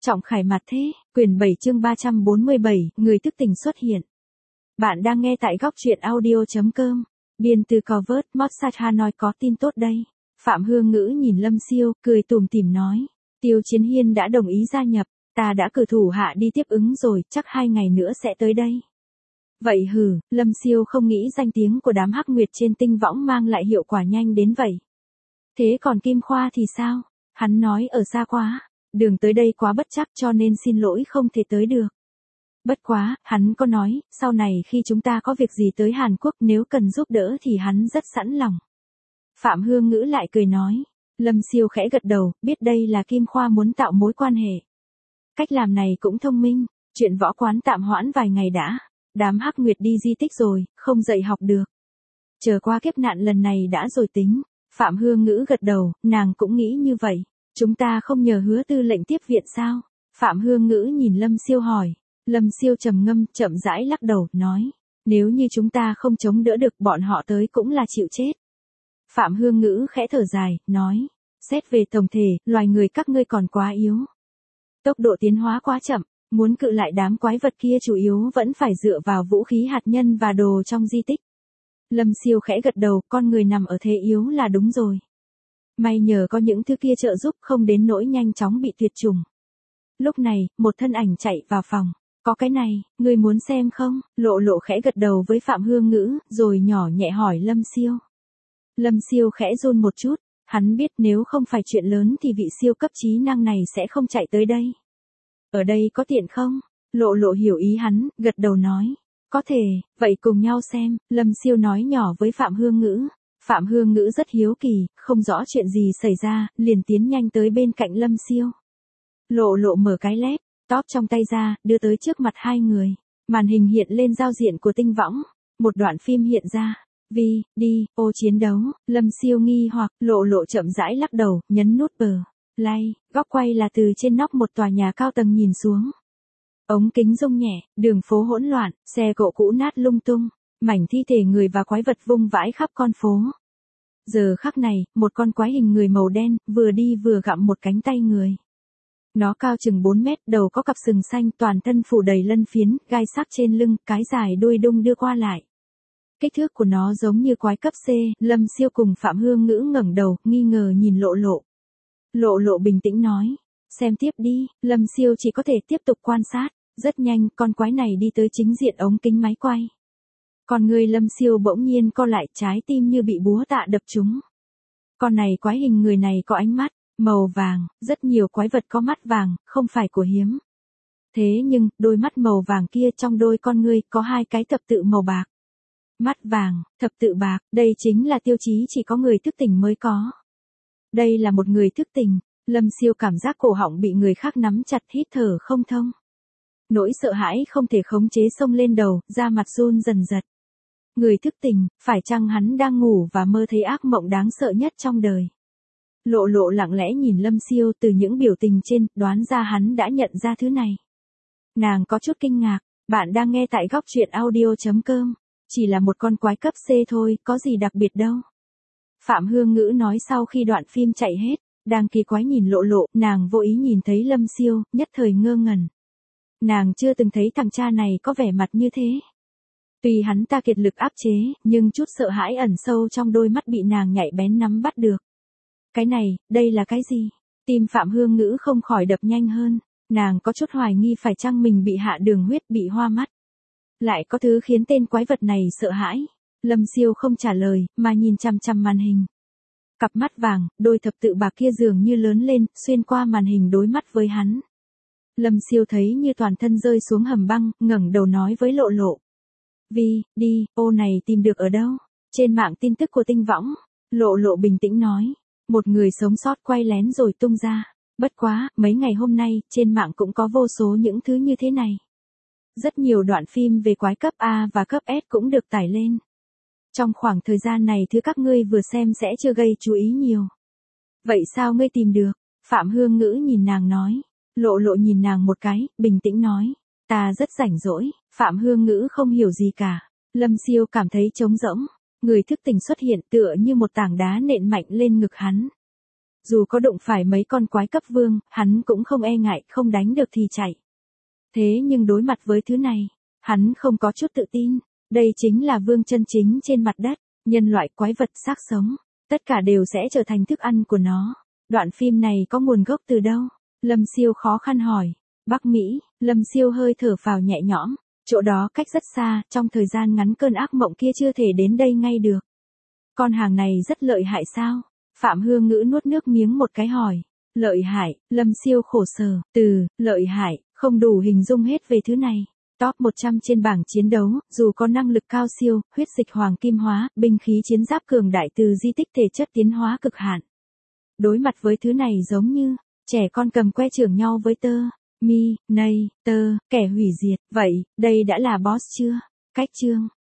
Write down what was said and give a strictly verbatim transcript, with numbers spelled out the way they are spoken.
Trọng khải mặt thế, quyển bảy chương ba trăm bốn mươi bảy, người thức tỉnh xuất hiện. Bạn đang nghe tại góc truyện audio.com. Biên từ Cover, Mossad Hanoi có tin tốt đây. Phạm Hương Ngữ nhìn Lâm Siêu, cười tủm tỉm nói. Tiêu Chiến Hiên đã đồng ý gia nhập, ta đã cử thủ hạ đi tiếp ứng rồi, chắc hai ngày nữa sẽ tới đây. Vậy hừ, Lâm Siêu không nghĩ danh tiếng của đám hắc nguyệt trên tinh võng mang lại hiệu quả nhanh đến vậy. Thế còn Kim Khoa thì sao? Hắn nói ở xa quá. Đường tới đây quá bất chắc cho nên xin lỗi không thể tới được. Bất quá, hắn có nói, sau này khi chúng ta có việc gì tới Hàn Quốc nếu cần giúp đỡ thì hắn rất sẵn lòng. Phạm Hương Ngữ lại cười nói. Lâm Siêu khẽ gật đầu, biết đây là Kim Khoa muốn tạo mối quan hệ. Cách làm này cũng thông minh, chuyện võ quán tạm hoãn vài ngày đã. Đám hắc nguyệt đi di tích rồi, không dạy học được. Chờ qua kiếp nạn lần này đã rồi tính. Phạm Hương Ngữ gật đầu, nàng cũng nghĩ như vậy. Chúng ta không nhờ Hứa tư lệnh tiếp viện sao? Phạm Hương Ngữ nhìn Lâm Siêu hỏi. Lâm Siêu trầm ngâm, chậm rãi lắc đầu, nói. Nếu như chúng ta không chống đỡ được bọn họ tới cũng là chịu chết. Phạm Hương Ngữ khẽ thở dài, nói. Xét về tổng thể, loài người các ngươi còn quá yếu. Tốc độ tiến hóa quá chậm, muốn cự lại đám quái vật kia chủ yếu vẫn phải dựa vào vũ khí hạt nhân và đồ trong di tích. Lâm Siêu khẽ gật đầu, con người nằm ở thế yếu là đúng rồi. May nhờ có những thứ kia trợ giúp không đến nỗi nhanh chóng bị tuyệt chủng. Lúc này, một thân ảnh chạy vào phòng. Có cái này, ngươi muốn xem không? Lộ Lộ khẽ gật đầu với Phạm Hương Ngữ, rồi nhỏ nhẹ hỏi Lâm Siêu. Lâm Siêu khẽ run một chút, hắn biết nếu không phải chuyện lớn thì vị siêu cấp trí năng này sẽ không chạy tới đây. Ở đây có tiện không? Lộ Lộ hiểu ý hắn, gật đầu nói. Có thể, vậy cùng nhau xem, Lâm Siêu nói nhỏ với Phạm Hương Ngữ. Phạm Hương Ngữ rất hiếu kỳ, không rõ chuyện gì xảy ra, liền tiến nhanh tới bên cạnh Lâm Siêu. Lộ Lộ mở cái lép, tóp trong tay ra, đưa tới trước mặt hai người. Màn hình hiện lên giao diện của tinh võng. Một đoạn phim hiện ra. Vi, đi, ô chiến đấu, Lâm Siêu nghi hoặc, Lộ Lộ chậm rãi lắc đầu, nhấn nút bờ. Play, góc quay là từ trên nóc một tòa nhà cao tầng nhìn xuống. Ống kính rung nhẹ, đường phố hỗn loạn, xe cộ cũ nát lung tung. Mảnh thi thể người và quái vật vung vãi khắp con phố. Giờ khắc này, một con quái hình người màu đen, vừa đi vừa gặm một cánh tay người. Nó cao chừng bốn mét, đầu có cặp sừng xanh, toàn thân phủ đầy lân phiến, gai sắc trên lưng, cái dài đuôi đung đưa qua lại. Kích thước của nó giống như quái cấp C, Lâm Siêu cùng Phạm Hương Ngữ ngẩng đầu, nghi ngờ nhìn Lộ Lộ. Lộ Lộ bình tĩnh nói, xem tiếp đi, Lâm Siêu chỉ có thể tiếp tục quan sát. Rất nhanh, con quái này đi tới chính diện ống kính máy quay. Con người Lâm Siêu bỗng nhiên co lại, trái tim như bị búa tạ đập trúng. Con này quái hình người này có ánh mắt màu vàng, rất nhiều quái vật có mắt vàng, không phải của hiếm. Thế nhưng, đôi mắt màu vàng kia trong đôi con ngươi có hai cái thập tự màu bạc. Mắt vàng, thập tự bạc, đây chính là tiêu chí chỉ có người thức tỉnh mới có. Đây là một người thức tỉnh, Lâm Siêu cảm giác cổ họng bị người khác nắm chặt, hít thở không thông. Nỗi sợ hãi không thể khống chế xông lên đầu, da mặt run dần giật. Người thức tỉnh, phải chăng hắn đang ngủ và mơ thấy ác mộng đáng sợ nhất trong đời? Lộ Lộ lặng lẽ nhìn Lâm Siêu, từ những biểu tình trên, đoán ra hắn đã nhận ra thứ này. Nàng có chút kinh ngạc, bạn đang nghe tại góc truyện audio.com. Chỉ là một con quái cấp C thôi, có gì đặc biệt đâu. Phạm Hương Ngữ nói sau khi đoạn phim chạy hết, đang kỳ quái nhìn Lộ Lộ, nàng vô ý nhìn thấy Lâm Siêu, nhất thời ngơ ngẩn. Nàng chưa từng thấy thằng cha này có vẻ mặt như thế. Tuy hắn ta kiệt lực áp chế, nhưng chút sợ hãi ẩn sâu trong đôi mắt bị nàng nhạy bén nắm bắt được. Cái này, đây là cái gì? Tim Phạm Hương Ngữ không khỏi đập nhanh hơn, nàng có chút hoài nghi phải chăng mình bị hạ đường huyết, bị hoa mắt. Lại có thứ khiến tên quái vật này sợ hãi. Lâm Siêu không trả lời, mà nhìn chằm chằm màn hình. Cặp mắt vàng, đôi thập tự bạc kia dường như lớn lên, xuyên qua màn hình đối mắt với hắn. Lâm Siêu thấy như toàn thân rơi xuống hầm băng, ngẩng đầu nói với Lộ Lộ. Vi, đi, ô này tìm được ở đâu? Trên mạng tin tức của tinh võng. Lộ Lộ bình tĩnh nói. Một người sống sót quay lén rồi tung ra. Bất quá, mấy ngày hôm nay, trên mạng cũng có vô số những thứ như thế này. Rất nhiều đoạn phim về quái cấp A và cấp S cũng được tải lên. Trong khoảng thời gian này thứ các ngươi vừa xem sẽ chưa gây chú ý nhiều. Vậy sao ngươi tìm được? Phạm Hương Ngữ nhìn nàng nói. Lộ Lộ nhìn nàng một cái, bình tĩnh nói. Ta rất rảnh rỗi. Phạm Hương Ngữ không hiểu gì cả. Lâm Siêu cảm thấy trống rỗng. Người thức tỉnh xuất hiện tựa như một tảng đá nện mạnh lên ngực hắn. Dù có đụng phải mấy con quái cấp vương, hắn cũng không e ngại, không đánh được thì chạy. Thế nhưng đối mặt với thứ này, hắn không có chút tự tin. Đây chính là vương chân chính trên mặt đất, nhân loại quái vật xác sống. Tất cả đều sẽ trở thành thức ăn của nó. Đoạn phim này có nguồn gốc từ đâu? Lâm Siêu khó khăn hỏi. Bắc Mỹ, Lâm Siêu hơi thở phào nhẹ nhõm. Chỗ đó cách rất xa, trong thời gian ngắn cơn ác mộng kia chưa thể đến đây ngay được. Con hàng này rất lợi hại sao? Phạm Hương Ngữ nuốt nước miếng một cái hỏi. Lợi hại, Lâm Siêu khổ sở. Từ, lợi hại, không đủ hình dung hết về thứ này. Top một trăm trên bảng chiến đấu, dù có năng lực cao siêu, huyết dịch hoàng kim hóa, binh khí chiến giáp cường đại từ di tích thể chất tiến hóa cực hạn. Đối mặt với thứ này giống như, trẻ con cầm que chưởng nhau với tơ, mi, nây, tơ, kẻ hủy diệt. Vậy, đây đã là boss chưa? Cách chương.